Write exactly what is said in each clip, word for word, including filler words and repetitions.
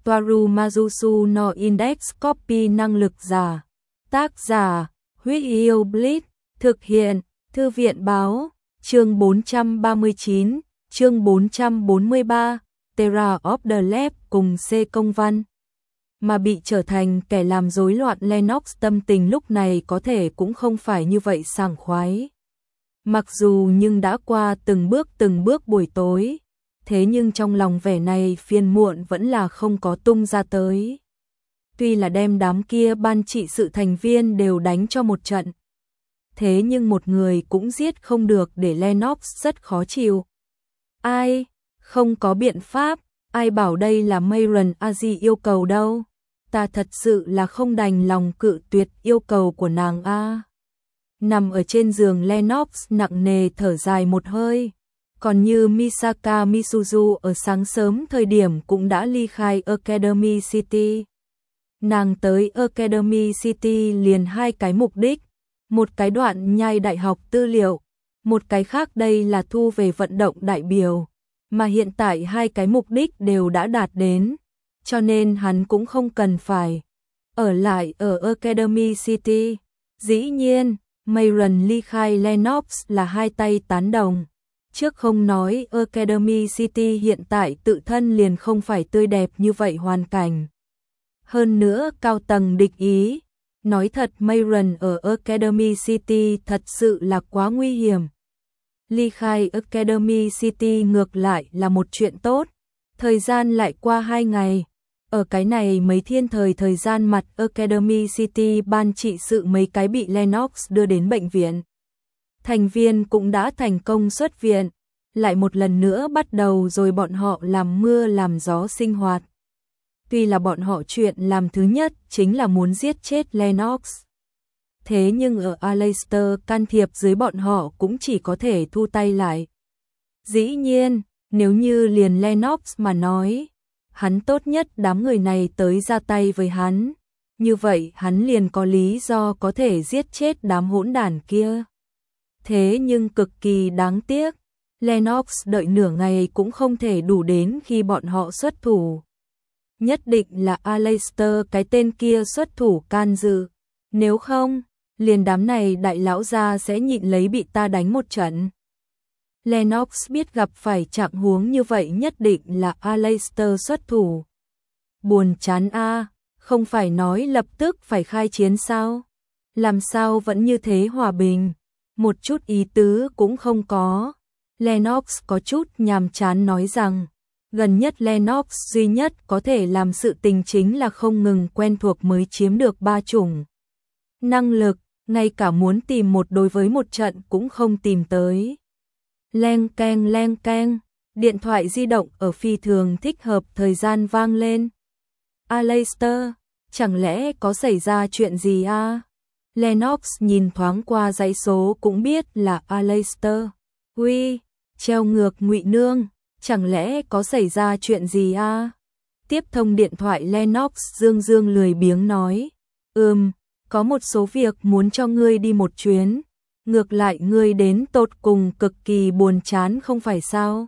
Toaru Majusu no Index Copy năng lực giả. Tác giả, Huyết Yêu Blitz, thực hiện, Thư viện báo, chương bốn trăm ba mươi chín, chương bốn trăm bốn mươi ba, Terra of the Lab cùng C công văn. Mà bị trở thành kẻ làm rối loạn Lennox tâm tình lúc này có thể cũng không phải như vậy sảng khoái. Mặc dù nhưng đã qua từng bước từng bước buổi tối, thế nhưng trong lòng vẻ này phiền muộn vẫn là không có tung ra tới. Tuy là đem đám kia ban trị sự thành viên đều đánh cho một trận, thế nhưng một người cũng giết không được để Lennox rất khó chịu. Ai? Không có biện pháp, ai bảo đây là Mayron Aji yêu cầu đâu. Ta thật sự là không đành lòng cự tuyệt yêu cầu của nàng a. Nằm ở trên giường Lennox nặng nề thở dài một hơi. Còn như Misaka Misuzu ở sáng sớm thời điểm cũng đã ly khai Academy City. Nàng tới Academy City liền hai cái mục đích. Một cái đoạn nhai đại học tư liệu, một cái khác đây là thu về vận động đại biểu. Mà hiện tại hai cái mục đích đều đã đạt đến, cho nên hắn cũng không cần phải ở lại ở Academy City. Dĩ nhiên, Mayron ly khai Lennox là hai tay tán đồng. Trước không nói Academy City hiện tại tự thân liền không phải tươi đẹp như vậy hoàn cảnh. Hơn nữa cao tầng địch ý. Nói thật Mayron ở Academy City thật sự là quá nguy hiểm. Ly khai Academy City ngược lại là một chuyện tốt. Thời gian lại qua hai ngày. Ở cái này mấy thiên thời thời gian mặt Academy City ban trị sự mấy cái bị Lennox đưa đến bệnh viện. Thành viên cũng đã thành công xuất viện. Lại một lần nữa bắt đầu rồi bọn họ làm mưa làm gió sinh hoạt. Tuy là bọn họ chuyện làm thứ nhất chính là muốn giết chết Lennox. Thế nhưng ở Aleister can thiệp dưới bọn họ cũng chỉ có thể thu tay lại. Dĩ nhiên, nếu như liền Lennox mà nói, hắn tốt nhất đám người này tới ra tay với hắn. Như vậy hắn liền có lý do có thể giết chết đám hỗn đản kia. Thế nhưng cực kỳ đáng tiếc, Lennox đợi nửa ngày cũng không thể đủ đến khi bọn họ xuất thủ. Nhất định là Aleister cái tên kia xuất thủ can dự. Nếu không, liền đám này đại lão gia sẽ nhịn lấy bị ta đánh một trận. Lennox biết gặp phải trạng huống như vậy nhất định là Aleister xuất thủ. Buồn chán a, không phải nói lập tức phải khai chiến sao? Làm sao vẫn như thế hòa bình? Một chút ý tứ cũng không có. Lennox có chút nhàm chán nói rằng, gần nhất Lennox duy nhất có thể làm sự tình chính là không ngừng quen thuộc mới chiếm được ba chủng năng lực, ngay cả muốn tìm một đối với một trận cũng không tìm tới. Leng keng leng keng, điện thoại di động ở phi thường thích hợp thời gian vang lên. Aleister, chẳng lẽ có xảy ra chuyện gì à? Lennox nhìn thoáng qua dãy số cũng biết là Aleister. Uy, treo ngược Ngụy Nương, chẳng lẽ có xảy ra chuyện gì à? Tiếp thông điện thoại Lennox dương dương lười biếng nói. Ừm, có một số việc muốn cho ngươi đi một chuyến. Ngược lại ngươi đến tột cùng cực kỳ buồn chán không phải sao?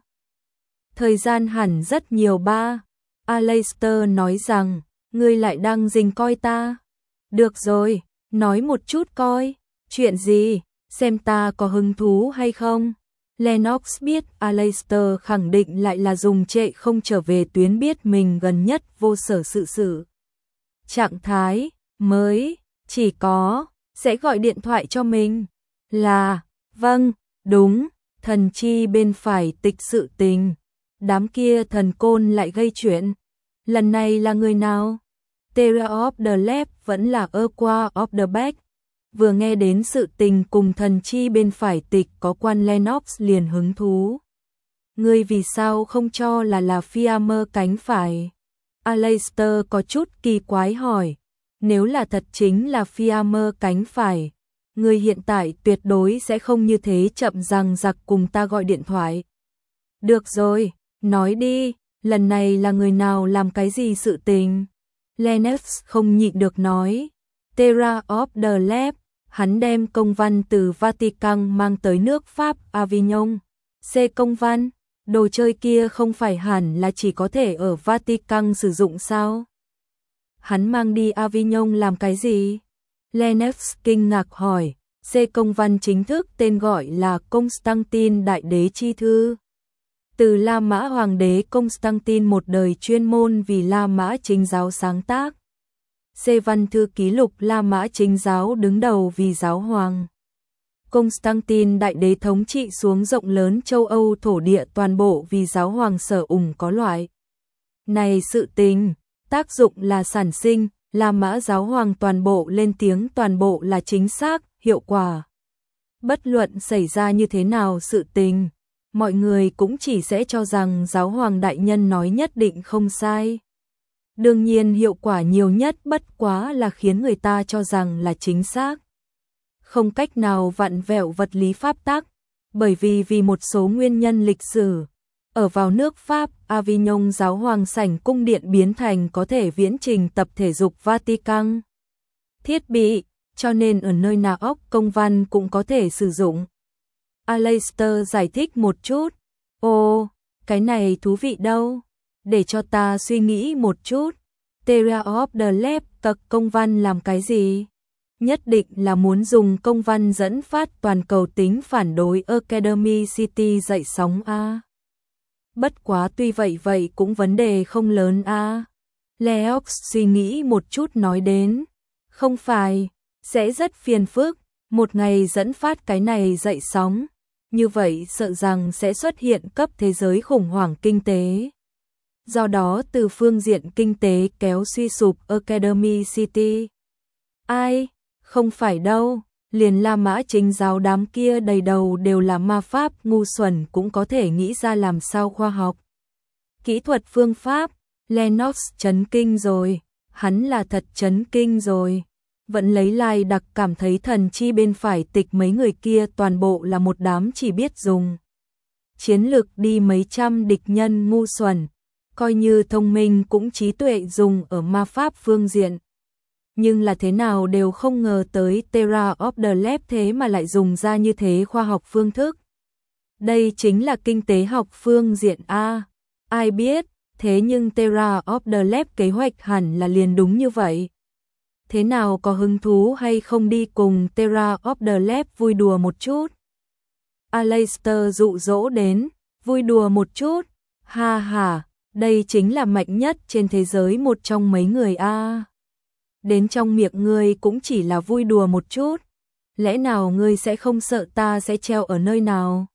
Thời gian hẳn rất nhiều ba. Aleister nói rằng, ngươi lại đang rình coi ta. Được rồi, nói một chút coi. Chuyện gì? Xem ta có hứng thú hay không? Lennox biết Aleister khẳng định lại là dùng trệ không trở về tuyến biết mình gần nhất vô sở sự sự. Trạng thái mới chỉ có sẽ gọi điện thoại cho mình. Là, vâng, đúng, thần chi bên phải tịch sự tình. Đám kia thần côn lại gây chuyện. Lần này là người nào? Terra of the Lab vẫn là Aqua of the Back. Vừa nghe đến sự tình cùng thần chi bên phải tịch có quan Lennox liền hứng thú. Ngươi vì sao không cho là là Fiammer cánh phải? Aleister có chút kỳ quái hỏi. Nếu là thật chính là Fiammer cánh phải, ngươi hiện tại tuyệt đối sẽ không như thế chậm rằng giặc cùng ta gọi điện thoại. Được rồi, nói đi, lần này là người nào làm cái gì sự tình? Lennox không nhịn được nói. Terra of the Lab, hắn đem công văn từ Vatican mang tới nước Pháp Avignon. C công văn, Đồ chơi kia không phải hẳn là chỉ có thể ở Vatican sử dụng sao? Hắn mang đi Avignon làm cái gì? Lennox kinh ngạc hỏi. C công văn chính thức tên gọi là Constantine Đại Đế Chi Thư. Từ La Mã Hoàng đế Constantine một đời chuyên môn vì La Mã Chính giáo sáng tác. C văn thư ký lục La Mã Chính giáo đứng đầu vì giáo hoàng. Constantine Đại Đế thống trị xuống rộng lớn châu Âu thổ địa toàn bộ vì giáo hoàng sở ủng có loại. Này sự tình, tác dụng là sản sinh, La Mã giáo hoàng toàn bộ lên tiếng toàn bộ là chính xác, hiệu quả. Bất luận xảy ra như thế nào sự tình, mọi người cũng chỉ sẽ cho rằng giáo hoàng đại nhân nói nhất định không sai. Đương nhiên hiệu quả nhiều nhất bất quá là khiến người ta cho rằng là chính xác. Không cách nào vặn vẹo vật lý pháp tắc, bởi vì vì một số nguyên nhân lịch sử. Ở vào nước Pháp, Avignon giáo hoàng sảnh cung điện biến thành có thể viễn trình tập thể dục Vatican. Thiết bị, cho nên ở nơi nào óc công văn cũng có thể sử dụng. Aleister giải thích một chút. Ồ, cái này thú vị đâu. Để cho ta suy nghĩ một chút. Terra of the Lab cật công văn làm cái gì? Nhất định là muốn dùng công văn dẫn phát toàn cầu tính phản đối Academy City dậy sóng A. Bất quá tuy vậy vậy cũng vấn đề không lớn A. Leox suy nghĩ một chút nói đến. Không phải, sẽ rất phiền phức, một ngày dẫn phát cái này dậy sóng. Như vậy sợ rằng sẽ xuất hiện cấp thế giới khủng hoảng kinh tế. Do đó từ phương diện kinh tế kéo suy sụp Academy City. Ai? Không phải đâu, liền La Mã Chính giáo đám kia đầy đầu đều là ma pháp ngu xuẩn cũng có thể nghĩ ra làm sao khoa học. Kỹ thuật phương pháp, Lennox chấn kinh rồi, hắn là thật chấn kinh rồi. Vẫn lấy lai đặc cảm thấy thần chi bên phải tịch mấy người kia toàn bộ là một đám chỉ biết dùng chiến lược đi mấy trăm địch nhân ngu xuẩn, coi như thông minh cũng trí tuệ dùng ở ma pháp phương diện. Nhưng là thế nào đều không ngờ tới Terra of the Lab thế mà lại dùng ra như thế khoa học phương thức. Đây chính là kinh tế học phương diện A. Ai biết, thế nhưng Terra of the Lab kế hoạch hẳn là liền đúng như vậy. Thế nào có hứng thú hay không đi cùng Terra of the Lab vui đùa một chút? Aleister dụ dỗ đến, vui đùa một chút, ha ha, đây chính là mạnh nhất trên thế giới một trong mấy người A. Đến trong miệng ngươi cũng chỉ là vui đùa một chút, lẽ nào ngươi sẽ không sợ ta sẽ treo ở nơi nào?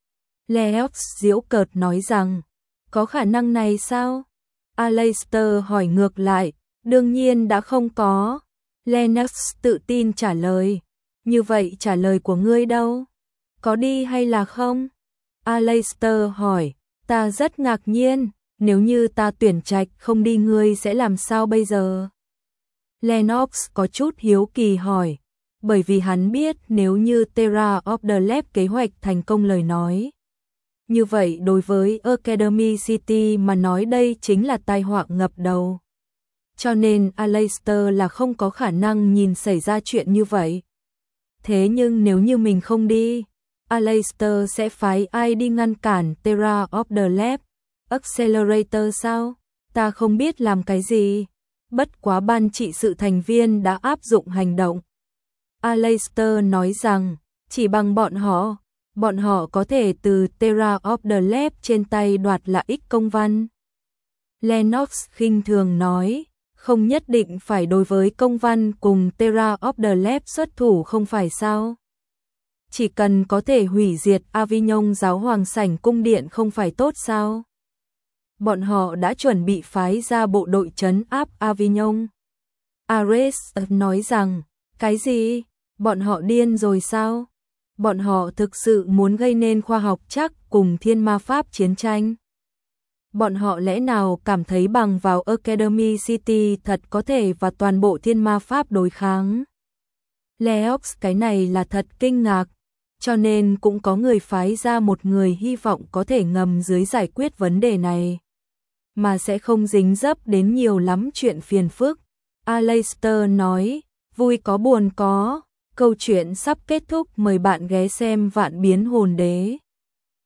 Leox giễu cợt nói rằng, có khả năng này sao? Aleister hỏi ngược lại, đương nhiên đã không có. Lennox tự tin trả lời, như vậy trả lời của ngươi đâu? Có đi hay là không? Aleister hỏi, ta rất ngạc nhiên, nếu như ta tuyển trạch không đi ngươi sẽ làm sao bây giờ? Lennox có chút hiếu kỳ hỏi, bởi vì hắn biết nếu như Terra of the Lab kế hoạch thành công lời nói. Như vậy đối với Academy City mà nói đây chính là tai họa ngập đầu. Cho nên Aleister là không có khả năng nhìn xảy ra chuyện như vậy. Thế nhưng nếu như mình không đi, Aleister sẽ phái ai đi ngăn cản Terra of the Lab? Accelerator sao? Ta không biết làm cái gì. Bất quá ban trị sự thành viên đã áp dụng hành động. Aleister nói rằng, chỉ bằng bọn họ, bọn họ có thể từ Terra of the Lab trên tay đoạt lại ích công văn. Lennox khinh thường nói, không nhất định phải đối với công văn cùng Terra of the Lab xuất thủ không phải sao? Chỉ cần có thể hủy diệt Avignon giáo hoàng sảnh cung điện không phải tốt sao? Bọn họ đã chuẩn bị phái ra bộ đội trấn áp Avignon. Ares nói rằng, cái gì? Bọn họ điên rồi sao? Bọn họ thực sự muốn gây nên khoa học chắc cùng thiên ma pháp chiến tranh. Bọn họ lẽ nào cảm thấy bằng vào Academy City thật có thể và toàn bộ thiên ma pháp đối kháng? Leox cái này là thật kinh ngạc, cho nên cũng có người phái ra một người hy vọng có thể ngầm dưới giải quyết vấn đề này. Mà sẽ không dính dấp đến nhiều lắm chuyện phiền phức. Aleister nói, vui có buồn có, câu chuyện sắp kết thúc mời bạn ghé xem Vạn Biến Hồn Đế.